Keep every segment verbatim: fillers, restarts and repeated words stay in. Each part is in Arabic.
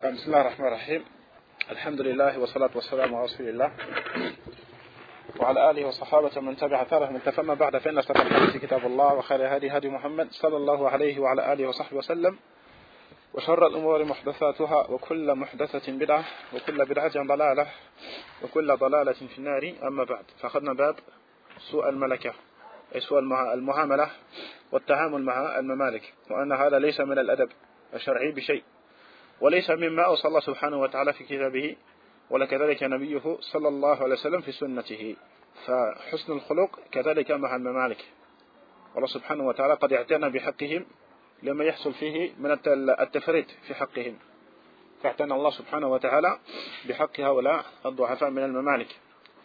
بسم الله الرحمن الرحيم. الحمد لله والصلاة والسلام على رسول الله وعلى آله وصحابه من تبع ثاره من تفهم بعد، فإن أصدق الحديث كتاب الله وخير هدي هدي محمد صلى الله عليه وعلى آله وصحبه وسلم، وشر الأمور محدثاتها وكل محدثة بدعة وكل بدعة ضلالة وكل ضلالة في النار. أما بعد، فأخذنا باب سوء الملكة، أي سوء المعاملة والتعامل مع الممالك، وأن هذا ليس من الأدب الشرعي بشيء، وليس مما أوصى الله سبحانه وتعالى في كتابه، ولا كذلك نبيه صلى الله عليه وسلم في سنته. فحسن الخلق كذلك مع الممالك، والله سبحانه وتعالى قد اعتنى بحقهم لما يحصل فيه من التفريط في حقهم، فاعتنى الله سبحانه وتعالى بحق هؤلاء الضعفاء من الممالك.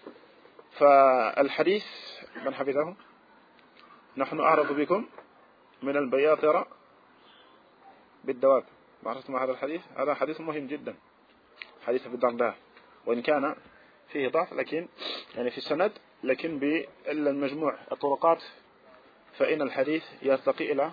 فالحديث من حفظه: نحن أعرف بكم من البياطرة بالدواب. عرفتم هذا الحديث؟ هذا حديث مهم جدا، حديث أبي الدرداء، وإن كان فيه ضعف لكن يعني في السند، لكن بالمجموع الطرقات فإن الحديث يرتقي إلى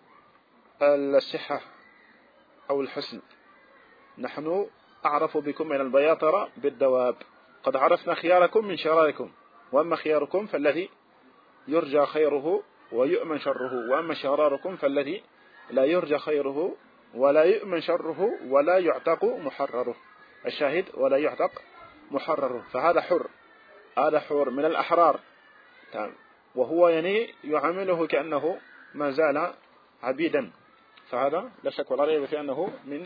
الصحة أو الحسن. نحن أعرف بكم من البياطرة بالدواب، قد عرفنا خياركم من شراركم، وأما خياركم فالذي يرجى خيره ويؤمن شره، وأما شراركم فالذي لا يرجى خيره ولا يؤمن شره ولا يعتق محرره. الشاهد: ولا يعتق محرره، فهذا حر، هذا حر من الأحرار، وهو يعني يعامله كأنه ما زال عبيدا، فهذا لا شك ولا ريب في أنه من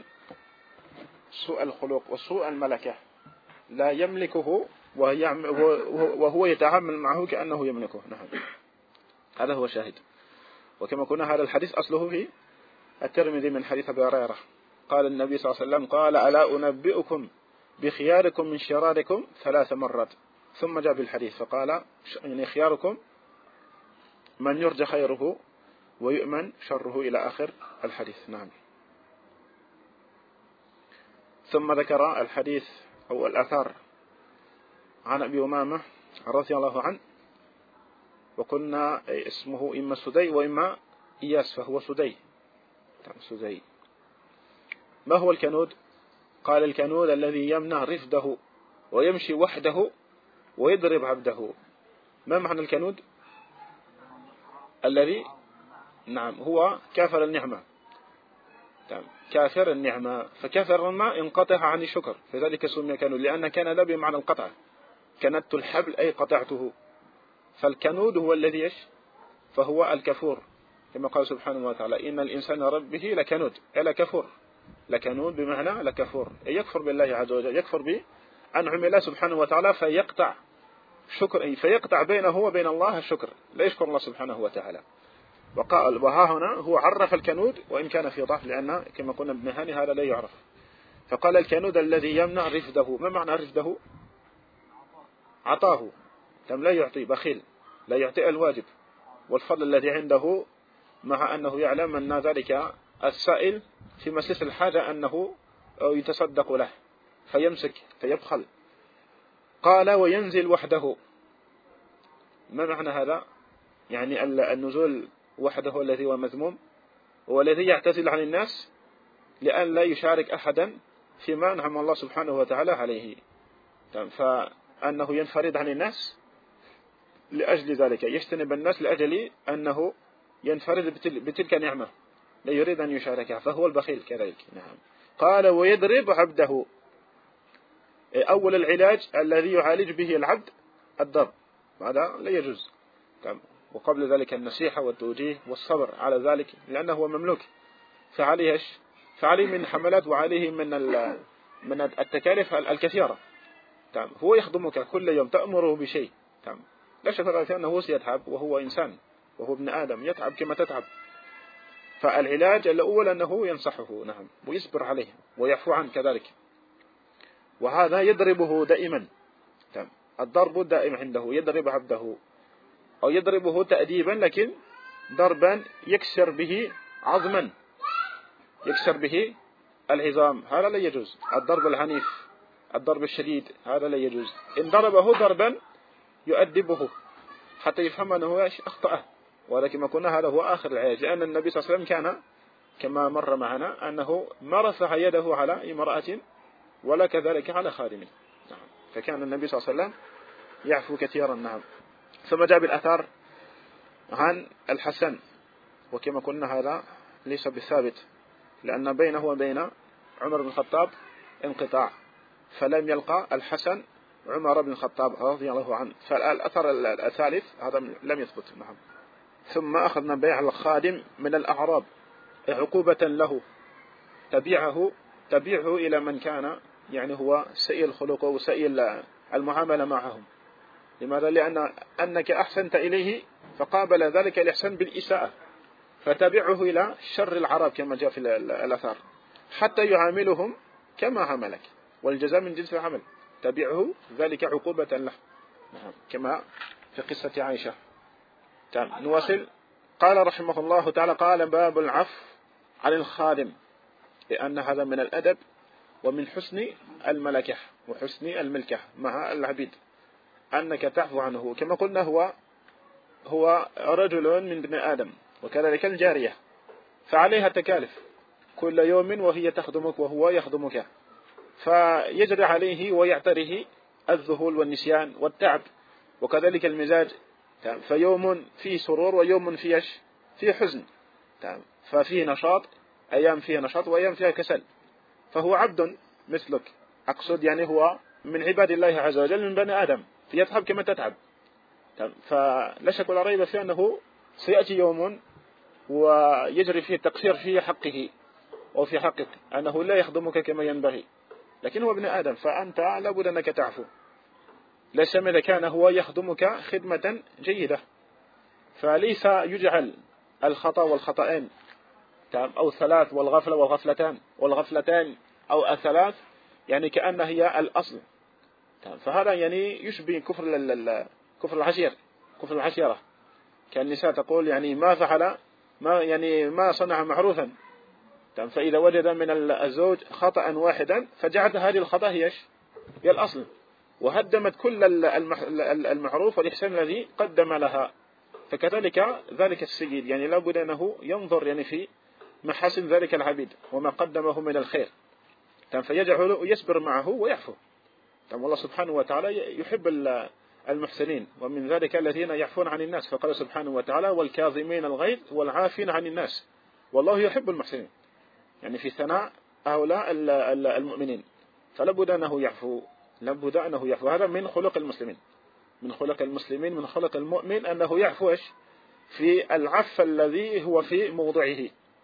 سوء الخلق وسوء الملكة، لا يملكه وهو يتعامل معه كأنه يملكه. نعم، هذا هو شاهد. وكما قلنا هذا الحديث أصله في الترمذي من حديث أبي هريرة، قال النبي صلى الله عليه وسلم: قال: ألا أنبئكم بخياركم من شراركم ثلاث مرات، ثم جاء بالحديث فقال: يعني خياركم من يرجى خيره ويؤمن شره، إلى آخر الحديث. نعم. ثم ذكر الحديث أو الآثار عن أبي أمامة رضي الله عنه، وقلنا اسمه إما سدي وإما إياس، فهو سدي. سدي. ما هو الكنود؟ قال: الكنود الذي يمنع رفده ويمشي وحده ويضرب عبده. ما معنى الكنود؟ الذي نعم هو كافر النعمة، كافر النعمة، فكافر ما انقطع عن الشكر، فذلك سمي كنود، لأن كان لا بمعنى القطع، كندت الحبل أي قطعته، فالكنود هو الذي يش فهو الكفور، كما قال سبحانه وتعالى: إن الإنسان ربه لكنود، ألا كفور، لكنود بمعنى لكفور، يكفر بالله عز وجل، يكفر بأنعم الله سبحانه وتعالى، فيقطع شكر، فيقطع بينه وبين الله الشكر، لا يشكر الله سبحانه وتعالى. وقال: وها هنا هو عرف الكنود وإن كان في ضعف، لأن كما قلنا ابن هاني هذا لا يعرف، فقال: الكنود الذي يمنع رفده. ما معنى رفده؟ عطاه، تم لا يعطي، بخيل، لا يعطي الواجب والفضل الذي عنده، مع أنه يعلم أن ذلك السائل في مسيس الحاجة أنه يتصدق له، فيمسك فيبخل. قال: وينزل وحده. ما معنى هذا؟ يعني النزول وحده الذي هو مذموم، والذي يعتزل عن الناس لأن لا يشارك أحدا فيما أنعم الله سبحانه وتعالى عليه، فأنه ينفرد عن الناس لأجل ذلك، يجتنب الناس لأجل أنه ينفرد بتلك نعمة، لا يريد أن يشاركها، فهو البخيل كذلك. نعم. قال: ويضرب عبده. أول العلاج الذي يعالج به العبد الضرب، هذا لا يجوز، وقبل ذلك النصيحة والتوجيه والصبر على ذلك، لأنه هو مملوك، فعليه فعليه من حملات وعليه من من التكاليف الكثيرة. هو يخدمك كل يوم، تأمره بشيء، لا شك في أنه سيتعب، وهو إنسان وهو ابن آدم يتعب كما تتعب. فالعلاج الأول أنه ينصحه، نعم، ويصبر عليه ويعفو عنه كذلك، وهذا يضربه دائما. الضرب دائم عنده، يضرب عبده أو يضربه تأديبا، لكن ضربا يكسر به عظما، يكسر به العظام، هذا لا يجوز. الضرب العنيف، الضرب الشديد، هذا لا يجوز. إن ضربه ضربا يؤدبه حتى يفهم أنه أخطأه، وهذا كما قلنا هذا هو آخر العلاج، لأن النبي صلى الله عليه وسلم كان كما مر معنا أنه ما رفع يده على امرأة ولا كذلك على خادم. نعم. فكان النبي صلى الله عليه وسلم يعفو كثيرا. نعم. ثم جاء بالأثار عن الحسن، وكما قلنا هذا ليس بالثابت، لأن بينه وبين عمر بن الخطاب انقطاع، فلم يلقى الحسن عمر بن الخطاب رضي الله عنه، فالأثر الثالث هذا لم يثبت. نعم. ثم أخذنا بيع الخادم من الأعراب عقوبة له، تبيعه تبيعه إلى من كان يعني هو سيء الخلق وسيء المعاملة معهم. لماذا؟ لأن أنك أحسنت إليه فقابل ذلك الإحسان بالإساءة، فتبعه إلى شر العرب كما جاء في الأثار، حتى يعاملهم كما عملك، والجزاء من جنس العمل، تبعه ذلك عقوبة له. كما في قصة عائشة. نواصل. قال رحمه الله تعالى: قال باب العفو عن الخادم، لأن هذا من الأدب ومن حسن الملكة وحسن الملكة مع العبيد، أنك تعفو عنه. كما قلنا هو هو رجل من ابن آدم، وكذلك الجارية، فعليها تكالف كل يوم وهي تخدمك وهو يخدمك، فيجري عليه ويعتريه الذهول والنسيان والتعب، وكذلك المزاج. فيوم فيه سرور ويوم فيه فيه حزن، ففيه نشاط، أيام فيه نشاط وأيام فيها كسل، فهو عبد مثلك. أقصد يعني هو من عباد الله عز وجل، من بني آدم، فيتعب كما تتعب. فلا شك ولا ريب في أنه سيأتي يوم ويجري فيه التقصير في حقه وفي حقك، أنه لا يخدمك كما ينبغي، لكن هو ابن آدم، فأنت لابد أنك تعفو. ليس إذا كان هو يخدمك خدمة جيدة، فليس يجعل الخطأ والخطأين أو الثلاث والغفلة والغفلتان والغفلتان أو الثلاث يعني كأن هي الأصل. فهذا يعني يشبه كفر كفر العشير كفر العشيرة. كان النساء تقول يعني ما فعل ما يعني ما صنع معروفا، فإذا وجد من الزوج خطأ واحدا فجعلت هذه الخطأ هي هي الأصل، وهدمت كل المعروف والإحسان الذي قدم لها. فكذلك ذلك السيد يعني لابد أنه ينظر يعني في محاسن ذلك العبيد وما قدمه من الخير، فيجعل يصبر معه ويعفو. والله سبحانه وتعالى يحب المحسنين، ومن ذلك الذين يعفون عن الناس، فقال سبحانه وتعالى: والكاظمين الغيظ والعافين عن الناس والله يحب المحسنين، يعني في ثناء هؤلاء المؤمنين. فلابد أنه يعفو، لابد أنه يعفو. هذا من خلق المسلمين، من خلق المسلمين من خلق المؤمن أنه يعفو في العفو الذي هو في موضعه.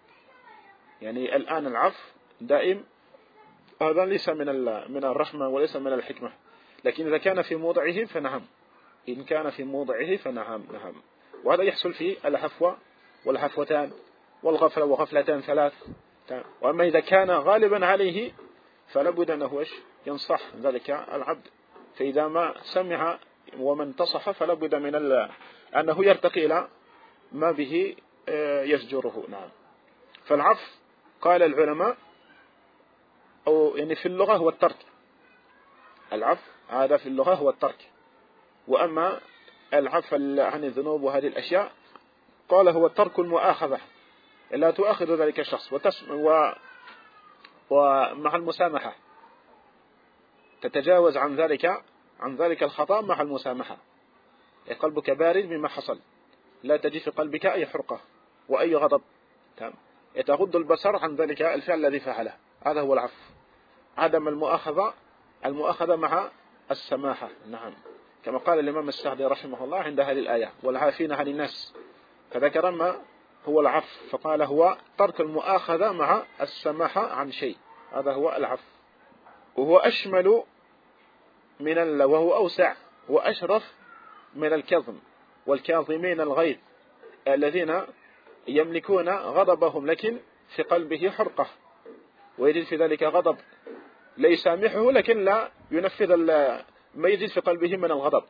يعني الآن العفو دائم هذا ليس من من الرحمة وليس من الحكمة، لكن إذا كان في موضعه فنعم، إن كان في موضعه فنعم نعم. وهذا يحصل في العفو والعفوتان والغفلة وغفلتان ثلاث. وأما إذا كان غالبا عليه فلابد أنه ينصح ذلك العبد، فإذا ما سمع ومن انتصح فلابد من أنه يرتقي إلى ما به يزجره. نعم. فالعفو قال العلماء أو يعني في اللغة هو الترك، العفو هذا في اللغة هو الترك. وأما العفو عن الذنوب وهذه الأشياء قال هو ترك المؤاخذة، لا تؤاخذ ذلك الشخص و... ومع المسامحة تتجاوز عن ذلك عن ذلك الخطأ مع المسامحة. قلبك بارد مما حصل، لا تجد في قلبك أي حرقة وأي غضب، تغض البصر عن ذلك الفعل الذي فعله. هذا هو العفو، عدم المؤاخذة، المؤاخذة مع السماحة. نعم. كما قال الإمام السعدي رحمه الله عند هذه الآية: والعافين عن الناس، فذكر ما هو العفو فقال هو ترك المؤاخذة مع السماحة عن شيء، هذا هو العفو. وهو أشمل من ال... وهو أوسع وأشرف من الكظم، والكاظمين الغيظ الذين يملكون غضبهم لكن في قلبه حرقة، ويجد في ذلك غضب لا يسامحه لكن لا ينفذ ما يجد في قلبه من الغضب،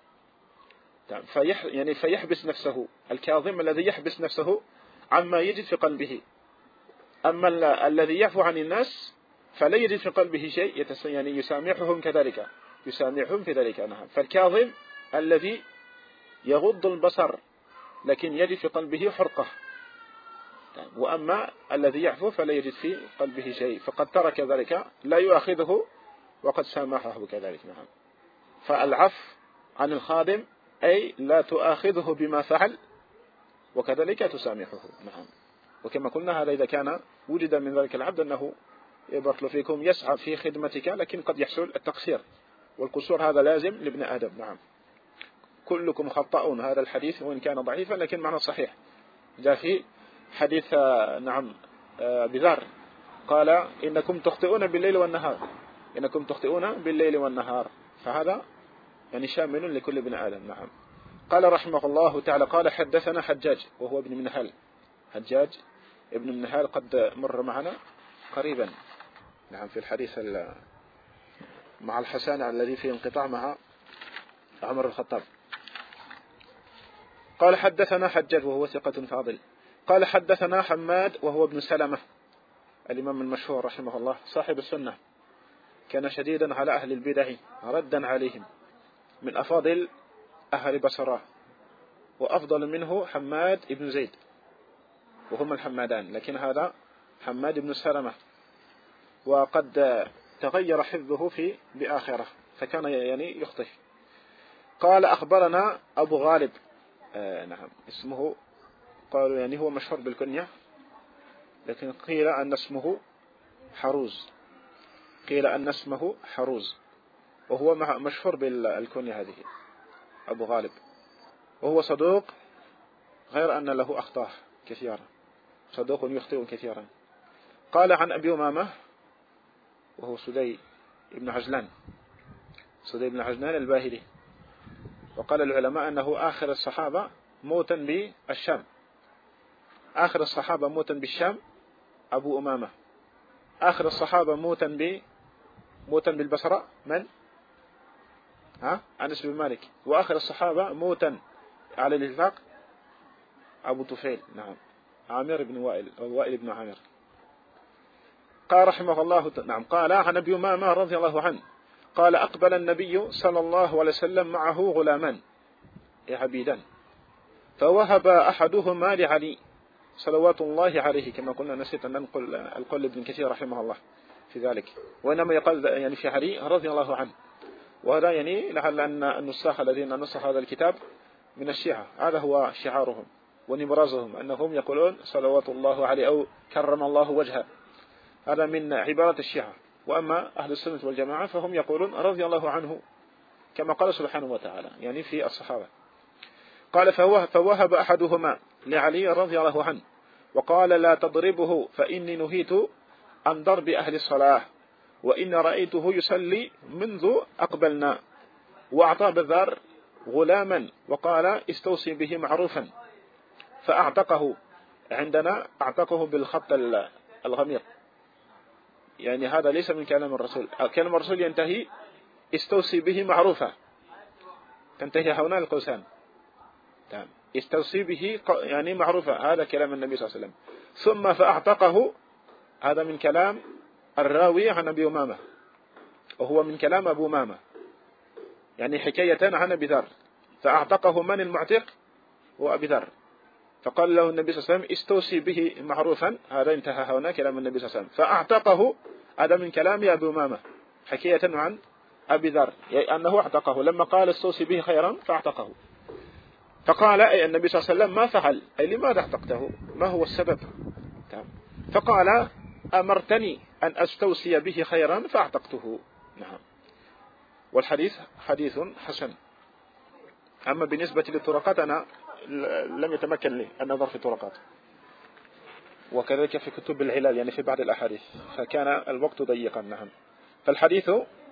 فيح يعني فيحبس نفسه. الكاظم الذي يحبس نفسه عما يجد في قلبه. أما الذي يعفو عن الناس فلا يجد في قلبه شيء يعني يسامحهم كذلك، يسامحهم في ذلك. نعم. فالكاظم الذي يغض البصر لكن يجد في قلبه حرقة، وأما الذي يعفو فلا يجد في قلبه شيء، فقد ترك ذلك لا يؤاخذه وقد سامحه كذلك. نعم. فالعفو عن الخادم أي لا تؤاخذه بما فعل وكذلك تسامحه. نعم. وكما قلنا هذا إذا كان وجد من ذلك العبد أنه يبارك فيكم يسعى في خدمتك، لكن قد يحصل التقصير والقصور، هذا لازم لابن آدم. نعم. كلكم خطاؤون، هذا الحديث وإن كان ضعيفا لكن معنى صحيح. جاء في حديث نعم بذر قال إنكم تخطئون بالليل والنهار، إنكم تخطئون بالليل والنهار، فهذا يعني شامل لكل ابن آدم. نعم. قال رحمه الله تعالى قال حدثنا حجاج وهو ابن منهل، حجاج ابن منهل قد مر معنا قريبا. نعم. في الحديث مع الحسن الذي فيه انقطاع مع عمر الخطاب. قال حدثنا حجاج وهو ثقة فاضل. قال حدثنا حماد وهو ابن سلمة الإمام المشهور رحمه الله صاحب السنة، كان شديدا على أهل البدع ردا عليهم، من أفاضل أهل بصرة، وأفضل منه حماد ابن زيد، وهم الحمادان، لكن هذا حماد ابن سلمة، وقد تغير حفظه في بآخرة فكان يعني يخطئ. قال أخبرنا أبو غالب، آه نعم اسمه قالوا يعني هو مشهور بالكنية، لكن قيل أن اسمه حروز، قيل أن اسمه حروز، وهو مشهور بالكنية هذه أبو غالب، وهو صدوق غير أن له أخطاء كثيرة، صدوق يخطئ كثيرا. قال عن أبي أمامة وهو سدي بن عجلان، سدي بن عجلان الباهلي، وقال العلماء أنه آخر الصحابة موتا بالشام، آخر الصحابة موتا بالشام أبو أمامة، آخر الصحابة موتا ب موتا بالبصرة من؟ ها؟ أنس بن مالك. وآخر الصحابة موتا على الإطلاق أبو طفيل، نعم عامر بن وائل أو وائل بن عامر. قال رحمه الله نعم قال عن أبي أمامة رضي الله عنه قال أقبل النبي صلى الله عليه وسلم معه غلامان عبيدان، فوهب أحدهما لعلي صلوات الله عليه، كما قلنا نسيت أن ننقل القول ابن كثير رحمه الله في ذلك، وإنما يقال يعني في علي رضي الله عنه، وهذا يعني لعل أن النساخ الذين نسخ هذا الكتاب من الشيعة هذا هو شعارهم ونبرازهم، أنهم يقولون صلوات الله عليه أو كرم الله وجهه، هذا من عبارة الشيعة. وأما أهل السنة والجماعة فهم يقولون رضي الله عنه كما قال سبحانه وتعالى يعني في الصحابة. قال فوهب أحدهما لعلي رضي الله عنه وقال لا تضربه فإني نهيت عن ضرب أهل الصلاة وإن رأيته يصلي منذ أقبلنا، وأعطى بذار غلاما وقال استوصي به معروفا، فأعتقه، عندنا أعتقه بالخط الغميق، يعني هذا ليس من كلام الرسول، كلام الرسول ينتهي استوصي به معروفا، تنتهي هنا القوسان، تمام، استوصي به يعني معروفا، هذا كلام النبي صلى الله عليه وسلم. ثم فأعتقه، هذا من كلام الراوي عن أبي أمامة، وهو من كلام أبو أمامة يعني حكاية عن أبي ذر، فأعتقه من المعتق هو أبي ذر، فقال له النبي صلى الله عليه وسلم استوصي به معروفا، هذا انتهى هنا كلام النبي صلى الله عليه وسلم. فأعتقه، هذا من كلام أبي أمامة حكاية عن أبي ذر يعني أنه اعتقه، لما قال استوصي به خيرا فاعتقه، فقال أي النبي صلى الله عليه وسلم ما فعل، أي لماذا اعتقته، ما هو السبب؟ فقال أمرتني أن أستوصي به خيرا فاعتقته. نعم. والحديث حديث حسن. أما بالنسبة للطرقات أنا لم يتمكن لي النظر في الطرقات، وكذلك في كتب العلال يعني في بعض الأحاديث، فكان الوقت ضيقا. نعم. فالحديث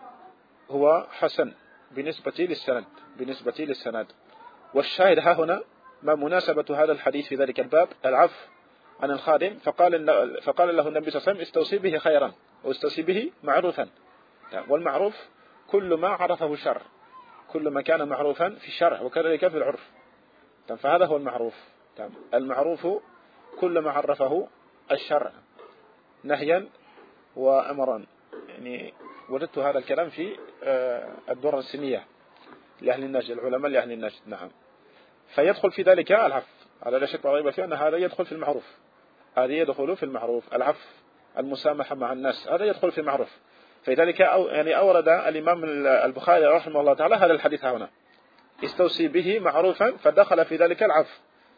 هو حسن بالنسبة للسند، بالنسبة للسند. والشاهد ها هنا ما مناسبة هذا الحديث في ذلك الباب، العفو عن الخادم، فقال فقال له النبي صلى الله عليه وسلم استوصي به خيرا واستوصي به معروفا، والمعروف كل ما عرفه الشرع، كل ما كان معروفا في الشرع وكذلك في العرف، فهذا هو المعروف. المعروف كل ما عرفه الشرع نهيا وأمرا، يعني وجدت هذا الكلام في الدرر السنية لأهل النجد، العلماء لأهل النجد. نعم. فيدخل في ذلك العفو، على لا شك ريب فيه أن هذا يدخل في المعروف، هذه يدخل في المعروف. العفو، المسامحة مع الناس، هذا يدخل في المعروف. فلذلك أو يعني أورد الإمام البخاري رحمه الله تعالى هذا الحديث هنا، استوصي به معروفا، فدخل في ذلك العفو،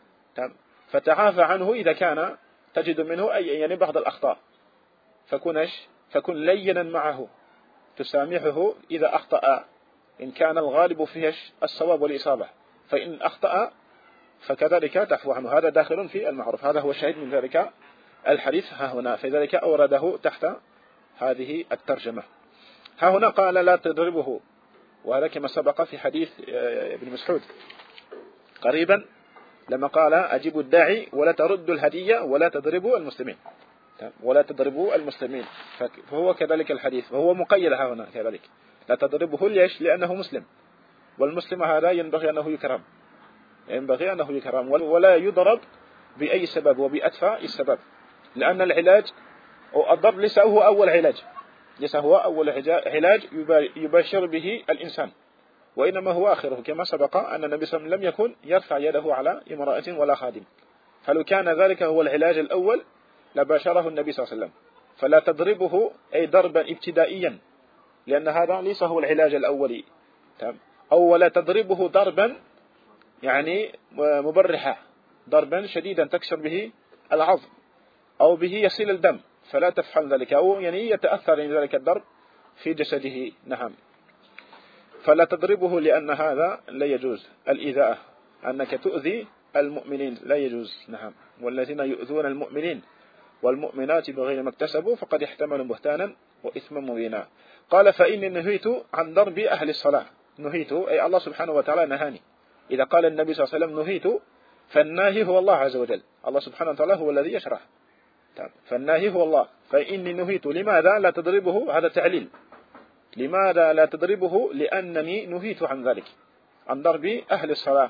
فتعافى عنه إذا كان تجد منه أي يعني بعض الأخطاء، فكنش فكن لينا معه، تسامحه إذا أخطأ، إن كان الغالب فيه الصواب والإصابة، فإن أخطأ فكذلك تعفو عنه. هذا داخل في المعروف. هذا هو الشاهد من ذلك الحديث ها هنا، فذلك أورده تحت هذه الترجمة. ها هنا قال لا تضربه، وهذا كما سبق في حديث ابن مسعود قريبا لما قال أجيبوا الداعي ولا تردوا الهدية ولا تضربوا المسلمين، ولا تضربوا المسلمين، فهو كذلك الحديث، وهو مقيد ها هنا كذلك، لا تضربه ليش؟ لأنه مسلم، والمسلم هذا ينبغي أنه يكرم، ينبغي أنه يكرم ولا يضرب بأي سبب وبأدفع السبب، لأن العلاج أو الضرب ليس هو أول علاج، ليس هو أول علاج يباشر به الإنسان، وإنما هو آخره، كما سبق أن النبي صلى الله عليه وسلم لم يكن يرفع يده على امرأة ولا خادم، فلو كان ذلك هو العلاج الأول لباشره النبي صلى الله عليه وسلم. فلا تضربه أي ضربا ابتدائيا، لأن هذا ليس هو العلاج الأولي، أو ولا تضربه ضربا يعني مبرحة، ضربا شديدا تكسر به العظم أو به يصل الدم، فلا تفعل ذلك، أو يعني يتأثر من ذلك الضرب في جسده. نعم، فلا تضربه لأن هذا لا يجوز، الإيذاء أنك تؤذي المؤمنين لا يجوز. نعم، والذين يؤذون المؤمنين والمؤمنات بغير ما اكتسبوا فقد احتملوا بهتانا وإثما مبينا. قال فإني نهيت عن ضرب أهل الصلاة، نهيت أي الله سبحانه وتعالى نهاني. إذا قال النبي صلى الله عليه وسلم نهيت، فالناهي هو الله عز وجل، الله سبحانه وتعالى هو الذي يشرح، فالناهي هو الله. فإني نهيت، لماذا لا تضربه؟ هذا تعليل، لماذا لا تضربه؟ لأنني نهيت عن ذلك، عن ضرب أهل الصلاة.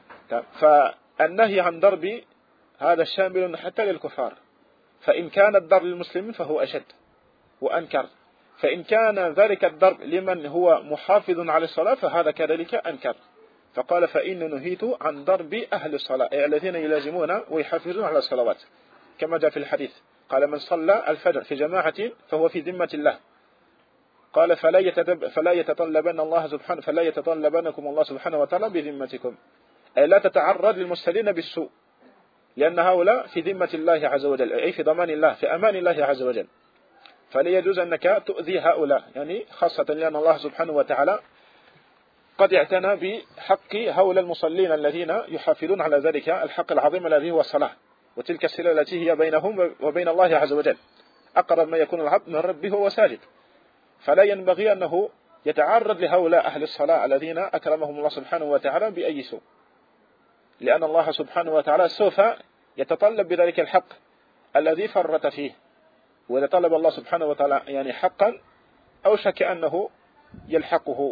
فالنهي عن ضرب هذا شامل حتى للكفار، فإن كان الضرب للمسلمين فهو أشد وأنكر، فإن كان ذلك الضرب لمن هو محافظ على الصلاة فهذا كذلك أنكر. فقال فإن نهيت عن ضرب أهل الصلاة، أي الذين يلازمون ويحافظون على الصلوات، كما جاء في الحديث قال من صلى الفجر في جماعة فهو في ذمة الله. قال فلا يتدب فلا يتطلبن الله سبحانه فلا يتطلبنكم الله سبحانه وتعالى بذمتكم، أي لا تتعرض للمسلمين بالسوء، لأن هؤلاء في ذمة الله عز وجل، أي في ضمان الله، في أمان الله عز وجل، فلا يجوز أنك تؤذي هؤلاء، يعني خاصة لأن الله سبحانه وتعالى قد اعتنى بحق هؤلاء المصلين الذين يحافظون على ذلك الحق العظيم الذي هو الصلاة، وتلك الصلة التي هي بينهم وبين الله عز وجل، أقرب ما يكون العبد من ربه وهو ساجد، فلا ينبغي أنه يتعرض لهؤلاء أهل الصلاة الذين أكرمهم الله سبحانه وتعالى بأي سوء، لأن الله سبحانه وتعالى سوف يتطلب بذلك الحق الذي فرط فيه، وإذا طلب الله سبحانه وتعالى يعني حقا أوشك أنه يلحقه.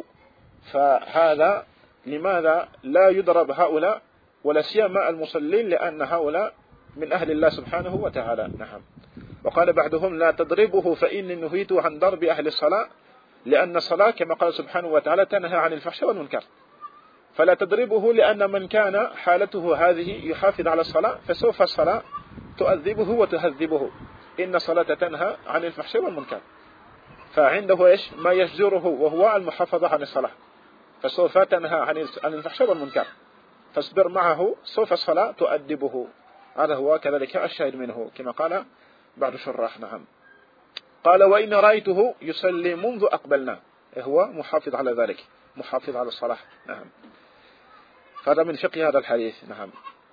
فهذا لماذا لا يضرب هؤلاء ولا سيما المصلين؟ لأن هؤلاء من أهل الله سبحانه وتعالى. نعم. وقال بعضهم لا تضربه فإني نهيت عن ضرب أهل الصلاة، لأن الصلاة كما قال سبحانه وتعالى تنهى عن الفحشاء والمنكر، فلا تضربه لأن من كان حالته هذه يحافظ على الصلاة فسوف الصلاة تؤذبه وتهذبه، إن الصلاة تنهى عن الفحشاء والمنكر، فعنده إيش ما يشجره وهو المحافظة عن الصلاة، فسوف تنهى عن الفحشاء والمنكر، فاصبر معه، سوف الصلاة تؤدبه. هذا هو كذلك الشاهد منه كما قال بعض الشراح. نعم. قال وإن رأيته يصلي منذ أقبلنا، هو محافظ على ذلك، محافظ على الصلاة. نعم. هذا من فقه هذا الحديث. نعم.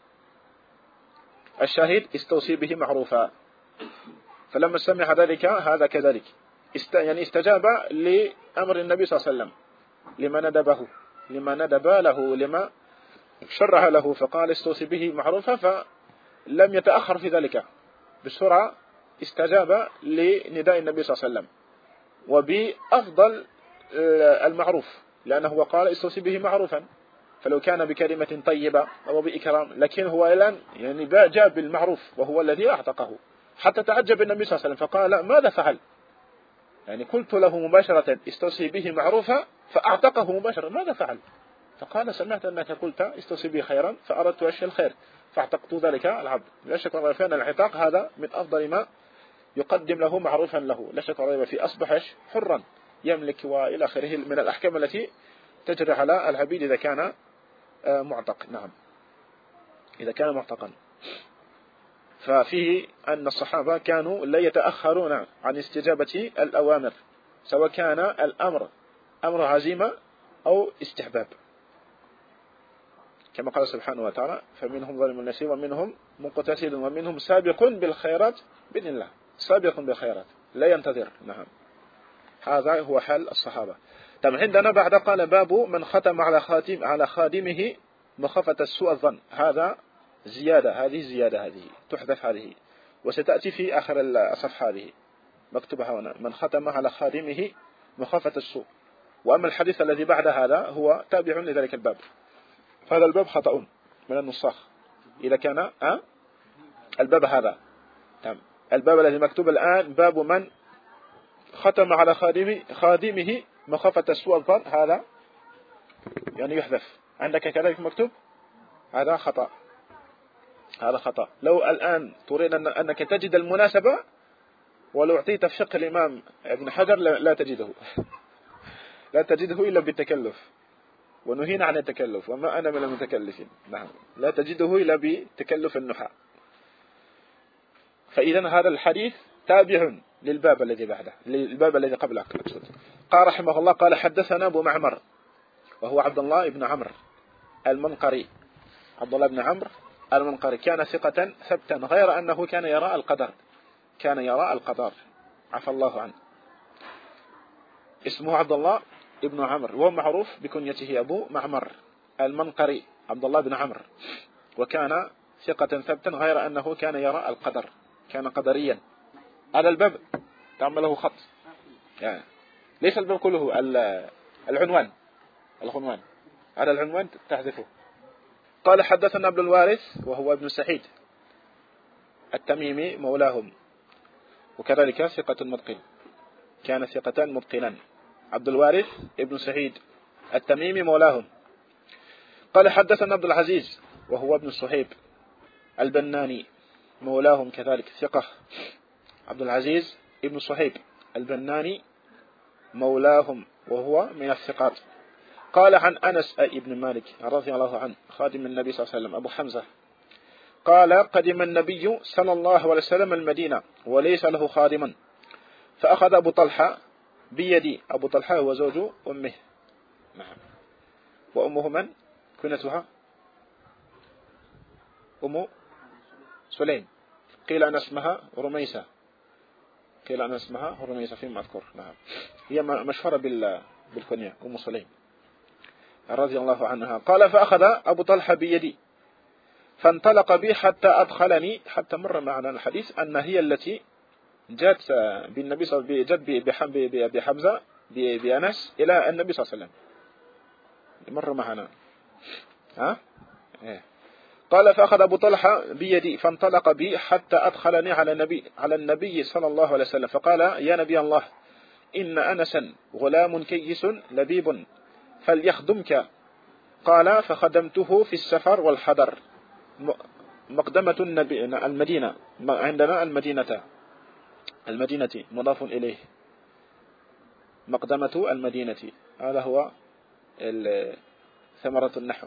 الشاهد استوصي به معروفا، فلما سمع ذلك هذا كذلك است... يعني استجاب لأمر النبي صلى الله عليه وسلم، لما ندبه لما ندب له لما شرع له، فقال استوصي به معروفا، فلم يتأخر في ذلك، بسرعة استجاب لنداء النبي صلى الله عليه وسلم وبأفضل المعروف، لأنه قال استوصي به معروفا، فلو كان بكلمة طيبة أو بإكرام، لكن هو الآن يعني جاء بالمعروف وهو الذي أعتقه، حتى تعجب النبي صلى الله عليه وسلم فقال ماذا فعل؟ يعني قلت له مباشرة استوصي به معروفا فأعتقه مباشرة، ماذا فعل؟ فقال سمعت أنك قلت استوصي به خيرا فأردت أشياء الخير، فاعتقتوا ذلك العبد. لا شك ريب فإن العتاق هذا من أفضل ما يقدم له معروفا له، لا شك ريب فيه، أصبح حرا يملك وإلى آخره من الأحكام التي تجري على العبيد إذا كان معتق. نعم، إذا كان معتقا. ففيه أن الصحابة كانوا لا يتأخرون عن استجابة الأوامر، سواء كان الأمر أمر عزيمة أو استحباب، كما قال سبحانه وتعالى: فمنهم ظالم لنفسه ومنهم مقتصد ومنهم سابق بالخيرات بإذن الله. سابق بالخيرات، لا ينتظر. نعم، هذا هو حال الصحابة. طبعا عندنا بعد قال: باب من ختم على خاتم على خادمه مخافة السوء الظن. هذا زيادة، هذه زيادة، هذه تحذف، هذه وستأتي في آخر الصفحة، هذه مكتوبة هنا: من ختم على خادمه مخافة السوء. وأما الحديث الذي بعد هذا هو تابع لذلك الباب، فهذا الباب خطأ من النساخ إذا كان أه؟ الباب هذا تمام. الباب الذي مكتوب الآن: باب من ختم على خادمه خادمه مخافة السوء الظن، هذا يعني يحذف. عندك كذلك مكتوب، هذا خطأ، هذا خطأ. لو الآن تريد أنك تجد المناسبة، ولو اعطيت في فقه الإمام ابن حجر لا تجده لا تجده إلا بالتكلف، ونهينا عن التكلف، وما أنا من المتكلفين. نعم، لا تجده إلا بتكلف النحاة. فإذا هذا الحديث تابع للباب الذي بعده، للباب الذي قبله. قال رحمه الله: قال حدثنا أبو معمر وهو عبد الله بن عمرو المنقري. عبد الله بن عمرو المنقري كان ثقة ثبتا، غير أنه كان يرى القدر، كان يرى القدر، عفى الله عنه. اسمه عبد الله ابن عمرو، وهو معروف بكنيته أبو معمر المنقري، عبد الله بن عمرو، وكان ثقة ثبتا، غير أنه كان يرى القدر، كان قدريا. هذا الباب تعمله خط، يعني ليس الباب كله، العنوان العنوان هذا العنوان تحذفه. قال حدثنا عبد الوارث وهو ابن سعيد التميمي مولاهم، وكذلك ثقة متقن، كان ثقة متقنا. عبد الوارث ابن سعيد التميمي مولاهم. قال حدثنا عبد العزيز وهو ابن صهيب البناني مولاهم، كذلك ثقة. عبد العزيز ابن صهيب البناني مولاهم، وهو من الثقات. قال عن أنس ابن مالك رضي الله عنه خادم النبي صلى الله عليه وسلم أبو حمزة، قال: قدم النبي صلى الله عليه وسلم المدينة وليس له خادما، فأخذ أبو طلحة بيدي. أبو طلحة هو زوج أمه. نعم. وأمه من؟ كنتها أم سليم. قيل أن اسمها رميسة، قيل أن اسمها رميسة فيما أذكر. نعم، هي مشهورة بالكنية أم سليم رضي الله عنها. قال: فأخذ أبو طلحة بيدي فانطلق بي حتى أدخلني، حتى مر معنا الحديث أن هي التي جاءت بالنبي صلى الله عليه وسلم بحمزة بأنس إلى النبي صلى الله عليه وسلم، مر معنا. ها؟ إيه. قال: فأخذ أبو طلحة بيدي فانطلق بي حتى أدخلني على النبي على النبي صلى الله عليه وسلم، فقال: يا نبي الله، إن أنسا غلام كيس لبيب فليخدمك. قال: فخدمته في السفر والحضر. مقدمة المدينة، عندنا المدينة المدينة مضاف إليه، مقدمة المدينة، هذا هو ثمرة النحو.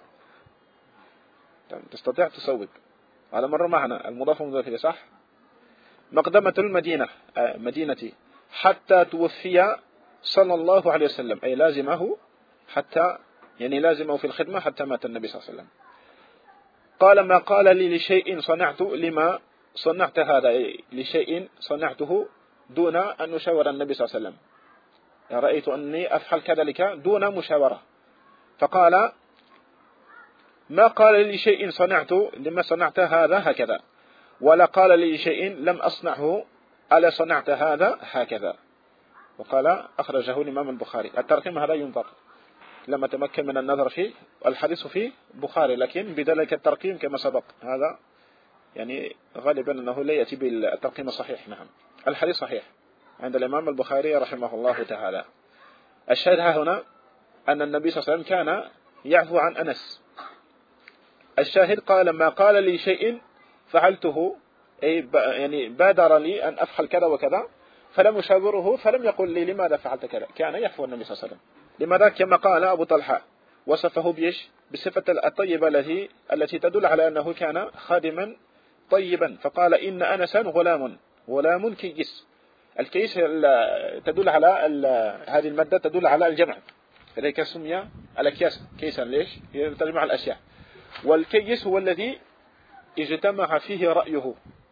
تستطيع تصوب على مرة معنا المضاف مضاف إليه، صح؟ مقدمة المدينة مدينة حتى توفي صلى الله عليه وسلم، أي لازمه حتى، يعني لازمه في الخدمة حتى مات النبي صلى الله عليه وسلم. قال: ما قال لي لشيء صنعت لما صنعت هذا، أي لشيء صنعته دون أن نشاور النبي صلى الله عليه وسلم، رأيت أني أفعل كذلك دون مشاورة. فقال: ما قال لي شيء صنعت لما صنعت هذا هكذا، ولا قال لي شيء لم أصنعه ألا صنعت هذا هكذا. وقال: أخرجه الإمام البخاري. الترقيم هذا ينظر لما تمكن من النظر فيه، الحديث فيه بخاري، لكن بذلك الترقيم كما سبق، هذا يعني غالبا أنه لا يأتي بالترقيم الصحيح. نعم، الحديث صحيح عند الإمام البخاري رحمه الله تعالى. الشاهد هنا أن النبي صلى الله عليه وسلم كان يعفو عن أنس، الشاهد قال ما قال لي شيء فعلته، أي يعني بادر لي أن أفعل كذا وكذا، فلم أشاوره فلم يقل لي لماذا فعلت كذا، كان يعفو النبي صلى الله عليه وسلم. لماذا؟ كما قال أبو طلحة وصفه بيش بالصفة الطيبة التي التي تدل على أنه كان خادما طيبا، فقال إن أنسا غلام غلام كيس. الكيس تدل على هذه المادة تدل على الجمع، فذلك سمي الأكياس كيسا. ليش؟ تجمع الأشياء. والكيس هو الذي اجتمع فيه رأيه،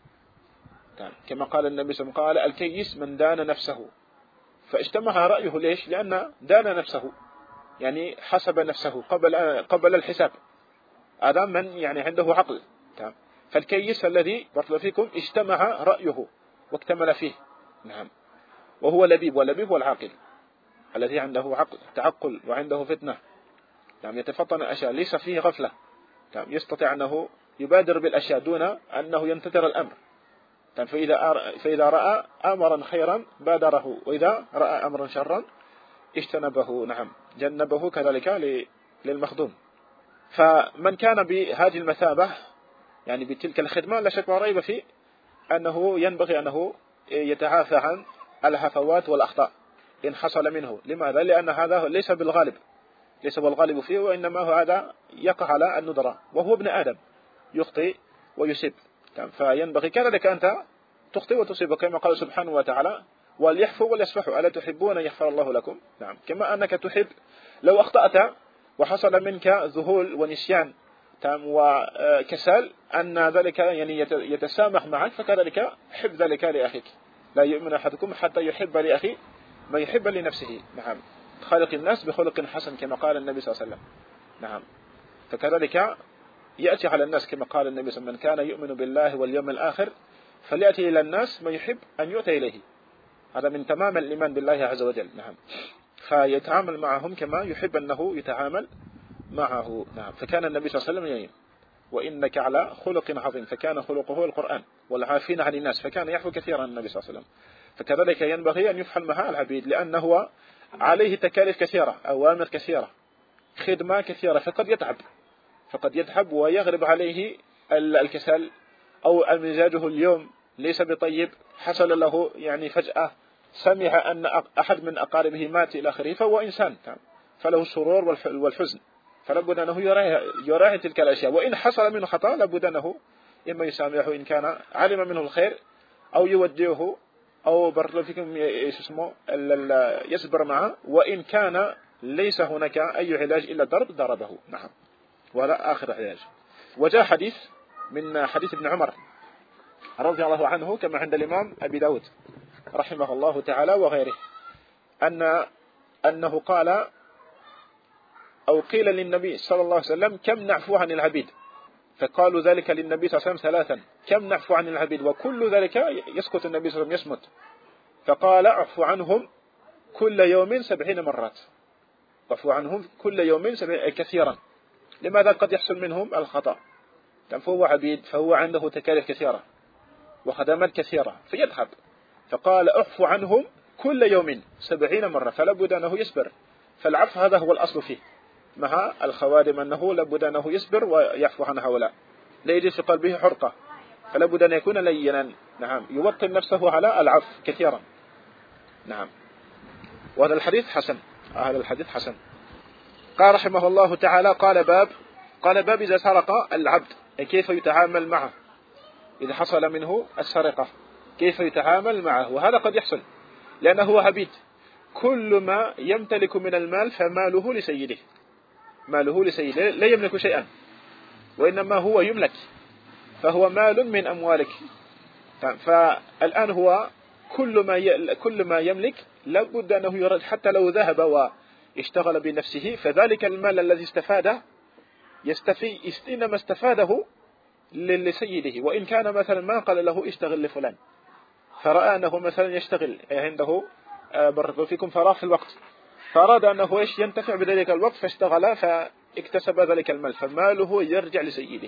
كما قال النبي صلى الله عليه وسلم قال الكيس من دان نفسه، فاجتمع رأيه. ليش؟ لأن دان نفسه يعني حسب نفسه قبل قبل الحساب، هذا من يعني عنده عقل. فالكيس الذي بارك فيكم اجتمع رأيه واكتمل فيه. نعم. وهو لبيب، واللبيب هو العاقل الذي عنده عقل تعقل وعنده فتنة. نعم. يتفطن الأشياء، ليس فيه غفلة. نعم. يستطيع أنه يبادر بالأشياء دون أنه ينتظر الأمر. فإذا فإذا رأى أمرا خيرا بادره، وإذا رأى أمرا شرا اجتنبه. نعم. جنبه كذلك للمخدوم. فمن كان بهذه المثابة يعني بتلك الخدمة لا شك وريب فيه أنه ينبغي أنه يتعافى عن الهفوات والأخطاء إن حصل منه. لماذا؟ لأن هذا ليس بالغالب، ليس بالغالب فيه، وإنما هو هذا يقع على الندرة، وهو ابن آدم يخطئ ويصيب. فينبغي كذلك أنت تخطئ وتصيب، كما قال سبحانه وتعالى وليحفوا وليصفحوا ألا تحبون أن يغفر الله لكم. نعم. كما أنك تحب لو أخطأت وحصل منك ذهول ونسيان وكسال أن ذلك يعني يتسامح معك، فكذلك حب ذلك لأخيك. لا يؤمن أحدكم حتى يحب لأخي ما يحب لنفسه. نعم. خالق الناس بخلق حسن كما قال النبي صلى الله عليه وسلم. نعم. فكذلك يأتي على الناس كما قال النبي صلى الله عليه وسلم من كان يؤمن بالله واليوم الآخر فليأتي إلى الناس ما يحب أن يؤتى إليه. هذا من تمام الإيمان بالله عز وجل. نعم. فيتعامل معهم كما يحب أنه يتعامل معه. نعم. فكان النبي صلى الله عليه وسلم يقول وإنك على خلق عظيم، فكان خلقه القرآن والعافين عن الناس، فكان يعفو كثيرا النبي صلى الله عليه وسلم. فكذلك ينبغي أن يفعل مع العبيد، لأنه عليه تكاليف كثيرة، أوامر كثيرة، خدمة كثيرة، فقد يتعب فقد يتعب ويغلب عليه الكسل، أو مزاجه اليوم ليس بطيب، حصل له يعني فجأة سمع أن أحد من أقاربه مات إلى آخره، فهو إنسان فله السرور والحزن، فلابد أنه يراعي تلك الأشياء. وإن حصل منه خطأ لابد أنه إما يسامحه إن كان علم منه الخير، أو يوديه، أو بارك فيكم اسمه يصبر معه، وإن كان ليس هناك أي علاج إلا الضرب ضربه. نعم. ولا آخر علاج. وجاء حديث من حديث ابن عمر رضي الله عنه كما عند الإمام أبي داود رحمه الله تعالى وغيره، أن أنه قال أو قيل للنبي صلى الله عليه وسلم كم نعفو عن العبيد، فقالوا ذلك للنبي صلى الله عليه وسلم ثلاثا، كم نعفو عن العبيد، وكل ذلك يسكت النبي صلى الله عليه وسلم يسمت، فقال اعفو عنهم كل يوم سبعين مرات، اعفو عنهم كل يوم سبعين كثيرا. لماذا؟ قد يحصل منهم الخطأ، فهو عبيد، فهو عنده تكاليف كثيرة وخدمات كثيرة فيذهب، فقال اعفو عنهم كل يوم سبعين مرة، فلا بد أنه يصبر. فالعفو هذا هو الأصل فيه مع الخوادم، أنه لابد أنه يصبر ويعفو عن هؤلاء، لا يجد في قلبه حرقة، فلا بد أن يكون لينا. نعم. يوطن نفسه على العفو كثيرا. نعم. وهذا الحديث حسن، هذا الحديث حسن. قال رحمه الله تعالى قال باب قال باب إذا سرق العبد كيف يتعامل معه، إذا حصل منه السرقة كيف يتعامل معه. وهذا قد يحصل لأنه هو عبيد، كل ما يمتلك من المال فماله لسيده، ماله لسيده، لا يملك شيئا وإنما هو يملك، فهو مال من أموالك. فالآن هو كل ما كل ما يملك لابد أنه يرد، حتى لو ذهب واشتغل بنفسه فذلك المال الذي استفاده يستفي إنما استفاده لسيده، وإن كان مثلا ما قال له اشتغل لفلان، فرأى أنه مثلا يشتغل عنده برضو فيكم فراغ في الوقت، فأراد أنه إيش ينتفع بذلك الوقت فاشتغل فاكتسب ذلك المال، فماله يرجع لسيده.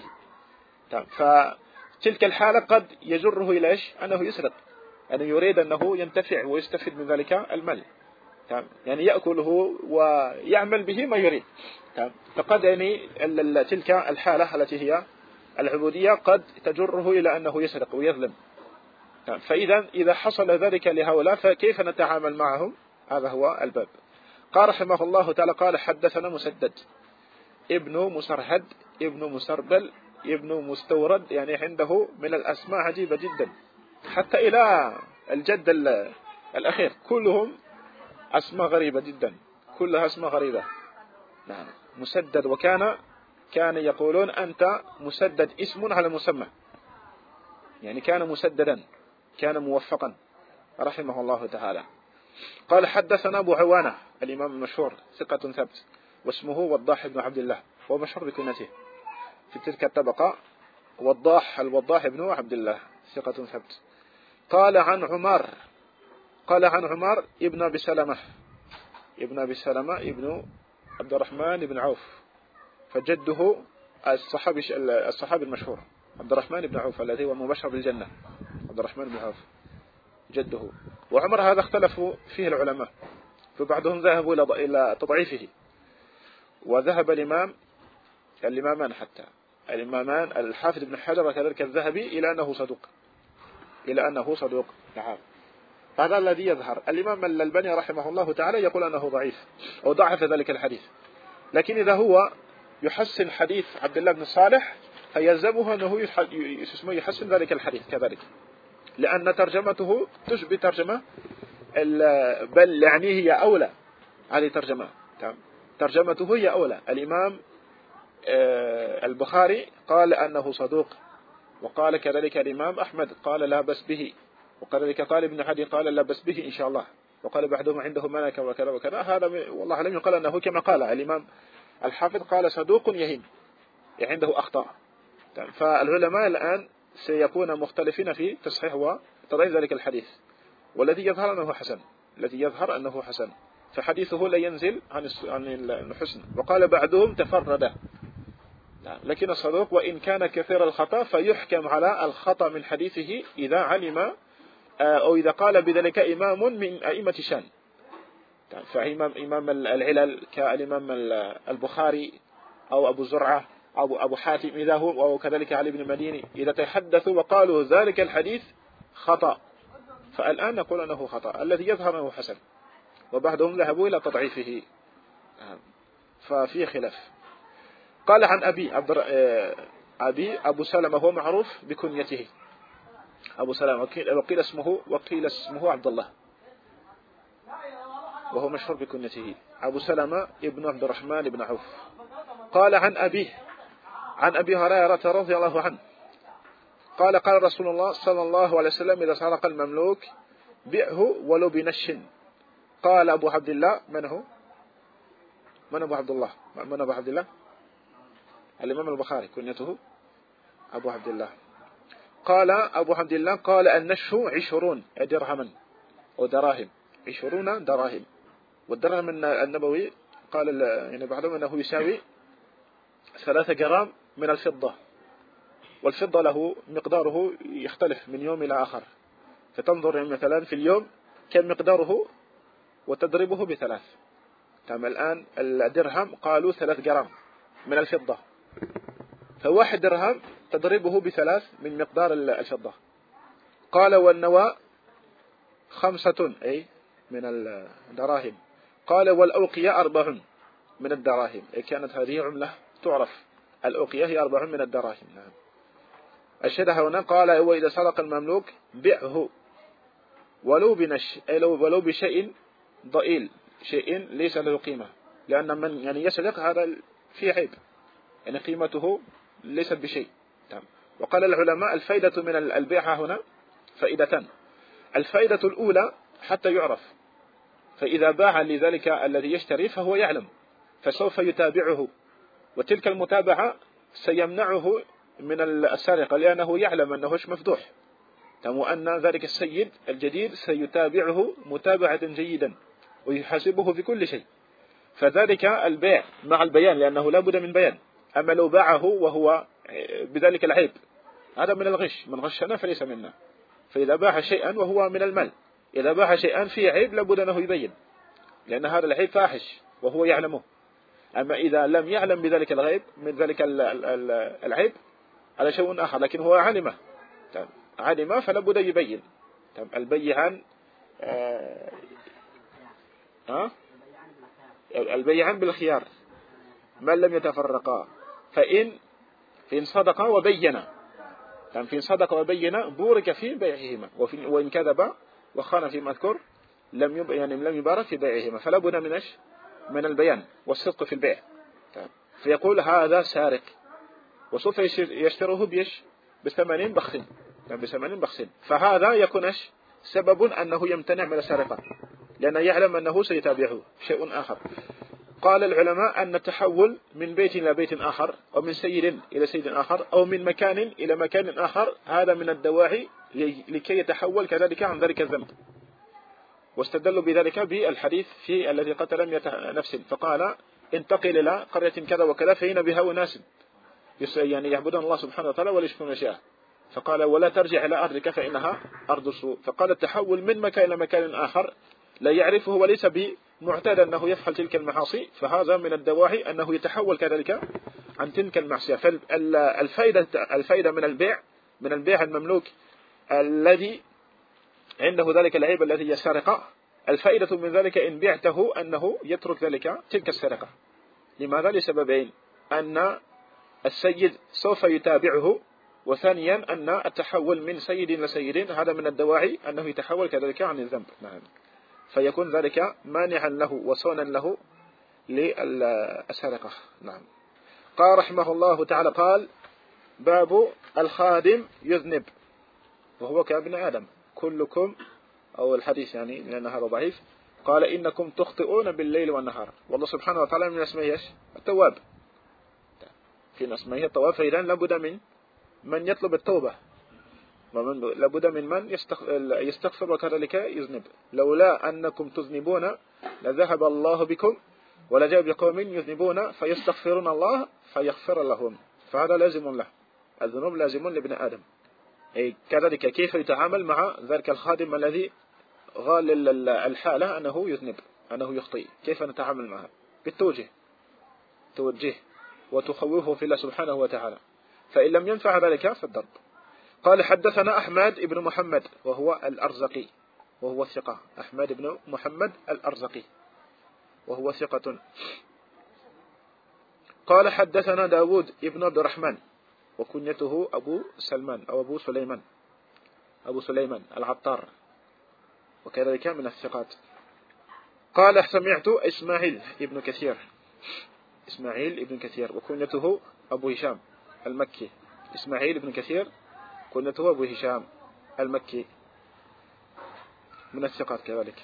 فتلك الحالة قد يجره إلى إيش أنه يسرق، أنه يريد أنه ينتفع ويستفيد من ذلك المال. يعني يأكله ويعمل به ما يريد. فقد يعني تلك الحالة التي هي العبودية قد تجره إلى أنه يسرق ويظلم. فإذا إذا حصل ذلك لهؤلاء فكيف نتعامل معهم؟ هذا هو الباب. قال رحمه الله تعالى قال حدثنا مسدد ابن مسرهد ابن مسربل ابن مستورد، يعني عنده من الأسماء عجيبة جدا حتى إلى الجد الأخير كلهم أسماء غريبة جدا، كلها أسماء غريبة. نعم مسدد، وكان كان يقولون أنت مسدد اسم على مسمى، يعني كان مسددا كان موفقا رحمه الله تعالى. قال حدثنا أبو عوانة الإمام المشهور ثقة ثبت، واسمه وضاح بن عبد الله، ومشهور بكنيته في تلك الطبقة، وضاح الوضاح بن عبد الله ثقة ثبت. قال عن عمر قال عن عمر ابن أبي سلمة ابن أبي سلمة ابن عبد الرحمن بن عوف، فجده الصحابي الصحابي المشهور عبد الرحمن بن عوف الذي هو مبشر بالجنة، عبد الرحمن بن عوف جده. وعمر هذا اختلفوا فيه العلماء، فبعضهم ذهبوا إلى تضعيفه، وذهب الإمام الإمامان حتى الإمامان الحافظ بن حجر وكذلك الذهبي إلى أنه صدوق إلى أنه صدوق نعم. هذا الذي يظهر. الإمام الألباني رحمه الله تعالى يقول أنه ضعيف أو ضعف ذلك الحديث، لكن إذا هو يحسن حديث عبد الله بن صالح فيلزمه أنه يحسن ذلك الحديث كذلك، لأن ترجمته تشبه ترجمة، بل يعني هي أولى هذه ترجمة ترجمته هي أولى. الإمام البخاري قال أنه صدوق، وقال كذلك الإمام أحمد قال لا بس به، وكذلك قال ابن حدي قال لا بس به إن شاء الله، وقال بعدهم عنده ملكة وكذا وكذا. هذا والله لم يقال أنه كما قال الإمام الحافظ قال صدوق يهيم، عنده أخطاء. فالعلماء الآن سيكون مختلفين في تصحيح وتضعيف ذلك الحديث، والذي يظهر أنه حسن الذي يظهر أنه حسن فحديثه لا ينزل عن الحسن. وقال بعضهم تفرد، لكن الصدوق وإن كان كثير الخطأ فيحكم على الخطأ من حديثه إذا علم أو إذا قال بذلك إمام من أئمة شان. فإمام إمام العلل كالإمام البخاري أو أبو زرعة أو أبو حاتم إذا هو، وكذلك علي بن المديني إذا تحدثوا وقالوا ذلك الحديث خطأ، فالآن نقول أنه خطأ الذي يظهر أنه حسن، وبعضهم ذهبوا إلى تضعيفه، ففي خلاف. قال عن أبي عبد أبي أبو سلمة، هو معروف بكنيته أبو سلمة، وقيل اسمه وقيل اسمه عبد الله، وهو مشهور بكنيته أبو سلمة ابن عبد الرحمن بن عوف. قال عن أبيه عن أبي هريرة رضي الله عنه قال قال رسول الله صلى الله عليه وسلم إذا سرق المملوك بيعه ولو بنش. قال أبو عبد الله، من هو من أبو عبد الله من أبو عبد الله الإمام البخاري كنيته أبو عبد الله. قال أبو عبد الله قال النش عشرون درهما أو دراهم، عشرون دراهم. والدرهم النبوي قال يعني بعضهم أنه يساوي ثلاثة جرام من الفضة، والفضة له مقداره يختلف من يوم إلى آخر، فتنظر مثلا في اليوم كم مقداره وتضربه بثلاث. تمام. الآن الدرهم قالوا ثلاث جرام من الفضة، فواحد درهم تضربه بثلاث من مقدار الفضة. قال والنواء خمسة أي من الدراهم. قال والأوقية أربع من الدراهم، أي كانت هذه عملة تعرف، الأوقية هي أربع من الدراهم. نعم. الشهد هنا قال وإذا سرق المملوك بيعه ولو بنش، أي ولو بشيء ضئيل، شيء ليس له قيمة، لأن من يعني يسرق هذا في عيب، يعني قيمته ليست بشيء. تمام. وقال العلماء الفائدة من البيع هنا فائدتان. الفائدة الأولى حتى يعرف، فإذا باع لذلك الذي يشتري فهو يعلم، فسوف يتابعه، وتلك المتابعة سيمنعه من السرقة، لأنه يعلم أنه مش مفضوح، وأن ذلك السيد الجديد سيتابعه متابعة جيدا ويحاسبه في كل شيء. فذلك البيع مع البيان، لأنه لا بد من بيان. أما لو باعه وهو بذلك العيب هذا من الغش، من غشنا فليس منا. فإذا باع شيئا وهو من المال، إذا باع شيئا فيه عيب لابد أنه يبين. لأن هذا العيب فاحش وهو يعلمه. أما إذا لم يعلم بذلك الغيب من ذلك العيب على شيء آخر، لكن هو علمه علمه فلا بد يبين. البيعان آه آه البيعان بالخيار من لم يتفرقا، فإن فإن صدقا وبينا، فإن صدق وبينا بورك في بيعهما، وإن كذب وخان في مذكور لم يب... يعني لم يبارك في بيعهما. فلا بد من ايش؟ من البيان والصدق في البيع. فيقول هذا سارق وسوف يشتروه بيش بثمانين بخس، يعني بثمانين بخس، فهذا يكون ايش؟ سبب أنه يمتنع من السرقة، لأنه يعلم أنه سيتابعه شيء آخر. قال العلماء أن التحول من بيت إلى بيت آخر، أو من سيد إلى سيد آخر، أو من مكان إلى مكان آخر، هذا من الدواعي لكي يتحول كذلك عن ذلك الذنب. واستدلوا بذلك بالحديث في الذي قتل مئة نفس، فقال انتقل إلى قرية كذا وكذا فإن بها وناس يعني يعبدون الله سبحانه وتعالى ويشكرون أشياء، فقال ولا ترجع إلى أرضك فإنها أرض سوء. فقال التحول من مكان إلى مكان آخر لا يعرفه وليس بمعتاد أنه يفعل تلك المعاصي، فهذا من الدواعي أنه يتحول كذلك عن تلك المعصية. فالفائدة الفائدة من البيع من البيع المملوك الذي عنده ذلك العيب الذي يسرقه، الفائدة من ذلك إن بعته أنه يترك ذلك تلك السرقة. لماذا؟ لسببين: أن السيد سوف يتابعه، وثانيا أن التحول من سيد إلى سيد هذا من الدواعي أنه يتحول كذلك عن الذنب. نعم. فيكون ذلك مانعا له وصونا له للسرقة. نعم. قال رحمه الله تعالى: قال: باب الخادم يذنب وهو كابن آدم كلكم، أو الحديث يعني لأن هذا ضعيف. قال: إنكم تخطئون بالليل والنهار. والله سبحانه وتعالى من اسمه التواب، في اسمه التواب، فإذا لابد من من يطلب التوبة، ومن لابد من من يستغفر وكذلك يذنب. لولا أنكم تذنبون لذهب الله بكم ولجاء بقوم يذنبون فيستغفرون الله فيغفر لهم. فهذا لازم له، الذنوب لازم لابن آدم. أي كذلك كيف يتعامل مع ذلك الخادم الذي غال الحالة أنه يذنب أنه يخطئ، كيف نتعامل معه؟ بالتوجيه، توجيه وتخوفه في الله سبحانه وتعالى، فإن لم ينفع ذلك فالضرب. قال: حدثنا أحمد بن محمد وهو الأرزقي وهو الثقة. أحمد بن محمد الأرزقي وهو ثقة. قال: حدثنا داود بن عبد الرحمن وكنيته أبو سلمان أو أبو سليمان أبو سليمان العطار، وكذلك من الثقات. قال: سمعت إسماعيل ابن كثير إسماعيل ابن كثير وكنيته أبو هشام المكي. إسماعيل ابن كثير كنيته أبو هشام المكي من الثقات كذلك.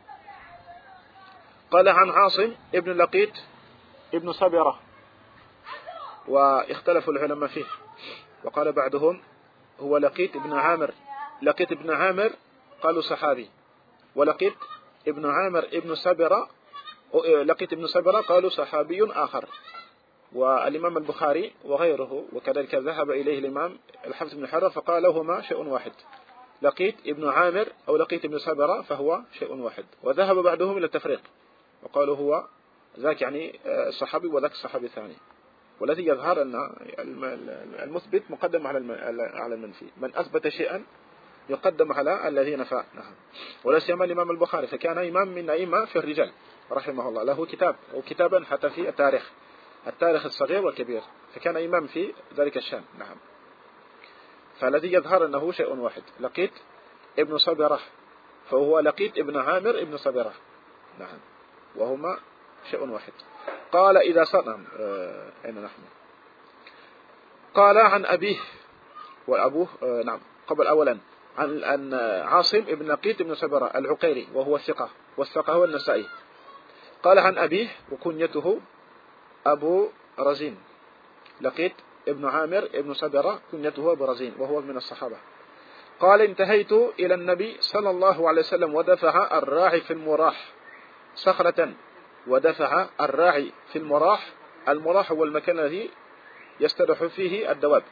قال: عن عاصم ابن لقيط ابن صبرة، واختلفوا العلماء فيه، وقال بعضهم هو لقيط ابن عامر. لقيط ابن عامر قالوا صحابي، ولقيط ابن عامر ابن صبرة لقيط ابن صبرة قالوا صحابي آخر. والإمام البخاري وغيره وكذلك ذهب إليه الإمام الحافظ بن حجر فقال لهما شيء واحد، لقيط ابن عامر أو لقيط ابن صبرة فهو شيء واحد. وذهب بعضهم إلى التفريق وقالوا هو ذاك يعني الصحابي وذاك الصحابي الثاني. والذي يظهر أن المثبت مقدم على المنفي، من أثبت شيئا يقدم على الذي نفى. نعم. ولا سيما الإمام البخاري فكان إمام من أئمة في الرجال رحمه الله، له كتاب أو كتابا حتى في التاريخ التاريخ الصغير والكبير، فكان إمام في ذلك الشان. نعم. فالذي يظهر أنه شيء واحد، لقيط ابن صبرة فهو لقيط ابن عامر ابن صبرة. نعم. وهما شيء واحد. قال: إذا صنم آه أين نحن؟ قال: عن أبيه وأبوه آه نعم قبل أولا عن أن عاصم ابن لقيط ابن صبرة العقيري وهو الثقة، والثقة هو النسائي. قال: عن أبيه وكنيته أبو رزين. لقيط ابن عامر ابن صبرة كنيته أبو رزين وهو من الصحابة. قال: انتهيت إلى النبي صلى الله عليه وسلم ودفع الراعي في المراح صخرة. ودفع الراعي في المراح. المراح هو المكان الذي يسترح فيه الدواب،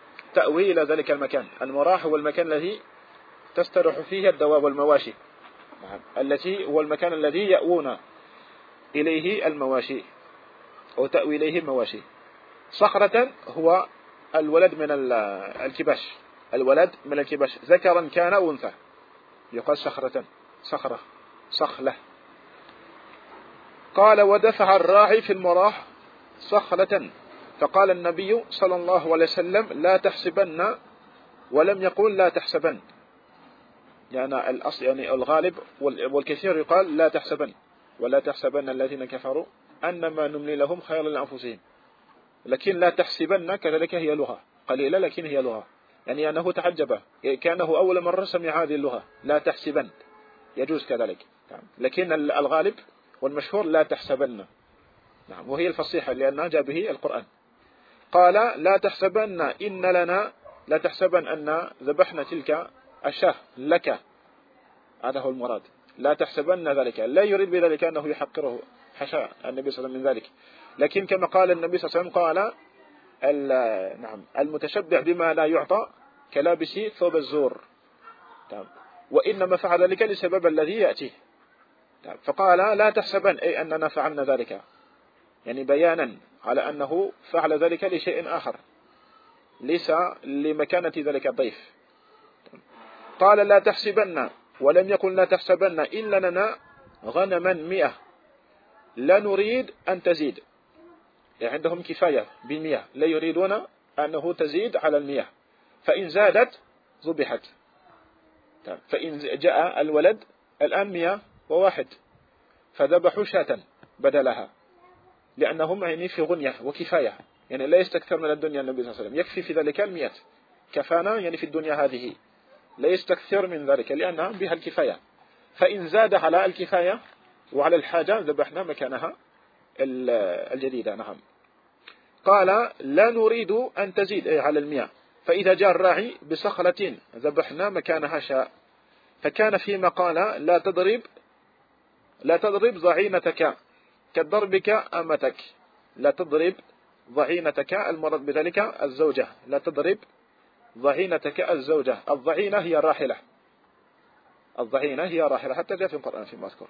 تأوي إلى ذلك المكان. المراح هو المكان الذي تسترح فيه الدواب والمواشي. نعم التي هو المكان الذي يأوون إليه المواشي أو تأوي إليه المواشي. صخرة هو الولد من الكباش، الولد من الكباش ذكرا كان أو أنثى يقال صخرة، صخرة، صخلة. قال ودفع الراعي في المراح صخلة، فقال النبي صلى الله عليه وسلم لا تحسبن، ولم يقول لا تحسبن، يعني الأصل يعني الغالب والكثير يقال لا تحسبن، ولا تحسبن الذين كفروا أنما نملي لهم خير لأنفسهم، لكن لا تحسبن كذلك هي لغة قليلة لكن هي لغة، يعني أنه تعجب كأنه أول مرة سمع هذه اللغة لا تحسبن، يجوز كذلك، لكن الغالب والمشهور لا تحسبن، نعم وهي الفصيحة لأنها جاء به القرآن. قال لا تحسبن إن لنا، لا تحسبن أن ذبحنا تلك الشاه لك، هذا هو المراد، لا تحسبن ذلك، لا يريد بذلك أنه يحقره، حشاء النبي صلى الله عليه وسلم من ذلك، لكن كما قال النبي صلى الله عليه وسلم قال نعم المتشبع بما لا يعطى كلابس ثوب الزور، وإنما فعل ذلك لسبب الذي يأتيه، فقال لا تحسبن أي أننا فعلنا ذلك، يعني بيانا على أنه فعل ذلك لشيء آخر ليس لمكانة ذلك الضيف. قال لا تحسبن، ولم يقل لا تحسبن إلا لنا غنما مئة لا نريد أن تزيد، يعني عندهم كفاية بالمئة، لا يريدون أنه تزيد على المئة، فإن زادت ذبحت، فإن جاء الولد الآن مئة وواحد فذبحوا شاة بدلها، لأنهم يعني في غنية وكفاية، يعني لا يستكثر من الدنيا، النبي صلى الله عليه وسلم يكفي في ذلك المئة، كفانا يعني في الدنيا هذه، لا يستكثر من ذلك لأنها بها الكفاية، فإن زاد على الكفاية وعلى الحاجة ذبحنا مكانها الجديدة. نعم. قال لا نريد أن تزيد أي على المئة، فإذا جاء الراعي بصخرة ذبحنا مكانها شاء، فكان فيما قال لا تضرب لا تضرب ضعينتك كضربك أمتك، لا تضرب ضعينتك، المرض بذلك الزوجة، لا تضرب ضعينتك الزوجة، الضعينة هي راحلة، الضعينة هي راحلة حتى جاء في القرآن فيما أذكر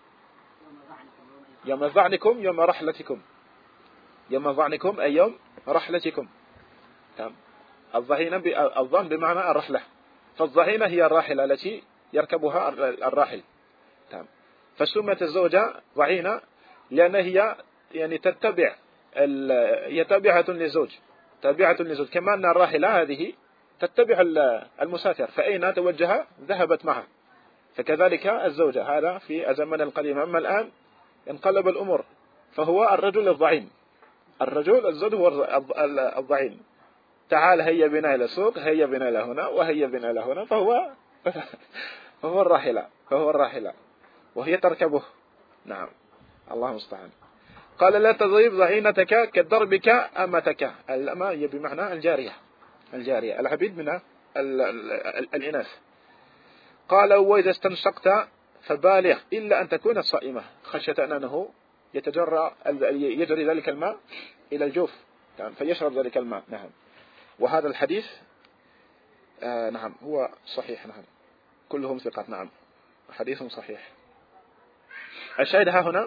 يوم ظعنكم يوم رحلتكم، يوم ظعنكم أي يوم رحلتكم، تمام. الضعينة الظن بمعنى الرحلة، فالضعينة هي الراحلة التي يركبها الراحل، تمام. فسمت الزوجة ضعينة لأن هي يعني تتبع، هي تابعة للزوج، تابعة للزوج، كما أن الراحلة هذه تتبع المسافر، فأين توجه ذهبت معه، فكذلك الزوجة، هذا في الزمن القديم. أما الآن انقلب الأمور، فهو الرجل الضعين، الرجل الزوج هو الضعين، تعال هيا بنا إلى السوق، هيا بنا إلى هنا وهيا بنا إلى هنا، فهو فهو الراحلة، فهو الراحلة وهي تركبه. نعم الله المستعان. قال لا تضرب ضعينتك كضربك أمتك، الأمة هي بمعنى الجارية، الجارية العبيد من الإناث. قال وإذا استنشقت فبالغ إلا أن تكون صائمة، خشية أنه يتجرى يجري ذلك الماء إلى الجوف، فيشرب ذلك الماء. نعم. وهذا الحديث آه نعم هو صحيح، نعم كلهم ثقات، نعم حديث صحيح. الشاهد ها هنا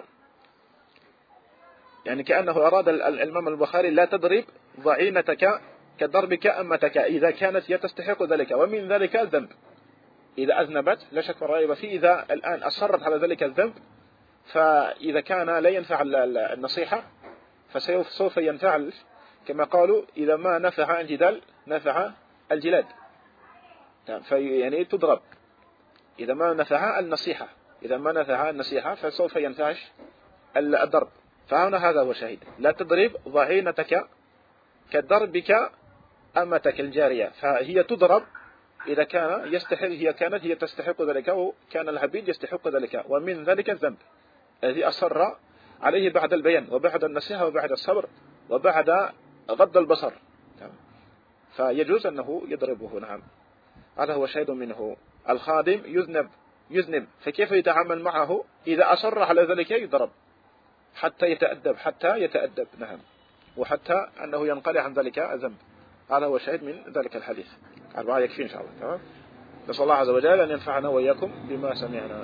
يعني كأنه أراد الإمام البخاري لا تضرب ضعينتك كضربك أمتك إذا كانت هي تستحق ذلك، ومن ذلك الذنب، إذا أذنبت لا شك رائب فيه، إذا الآن أصرت على ذلك الذنب، فإذا كان لا ينفع النصيحة فسوف ينفع، كما قالوا إذا ما نفع الجدال نفع الجلاد، يعني تضرب إذا ما نفع النصيحة، إذا ما نفع النصيحة فسوف ينفعش الضرب. فهنا هذا هو شاهد، لا تضرب ضعينتك كضربك أمتك الجارية، فهي تضرب إذا كان يستحق، هي كانت هي تستحق ذلك، وكان العبيد يستحق ذلك، ومن ذلك الذنب الذي أصر عليه بعد البيان وبعد النصيحة وبعد الصبر وبعد غض البصر، فيجوز أنه يضربه. نعم هذا هو شاهد منه. الخادم يذنب يذنب فكيف يتعامل معه؟ إذا أصر على ذلك يضرب حتى يتأدب، حتى يتأدب، نعم، وحتى أنه ينقلع عن ذلك الذنب. هذا هو شاهد من ذلك الحديث. أربعة يكفي إن شاء الله. تمام. نسأل الله عز وجل أن ينفعنا وإياكم بما سمعنا.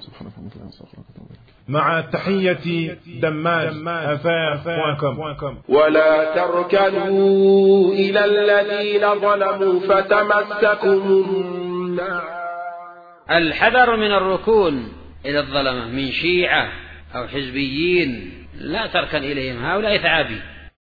مع تحية دماج أفاف بوانكم. ولا تركنوا إلى الذين ظلموا فتمسكم النار. الحذر من الركون إلى الظلمة من شيعة أو حزبيين، لا تركن إليهم، هؤلاء ثعابين.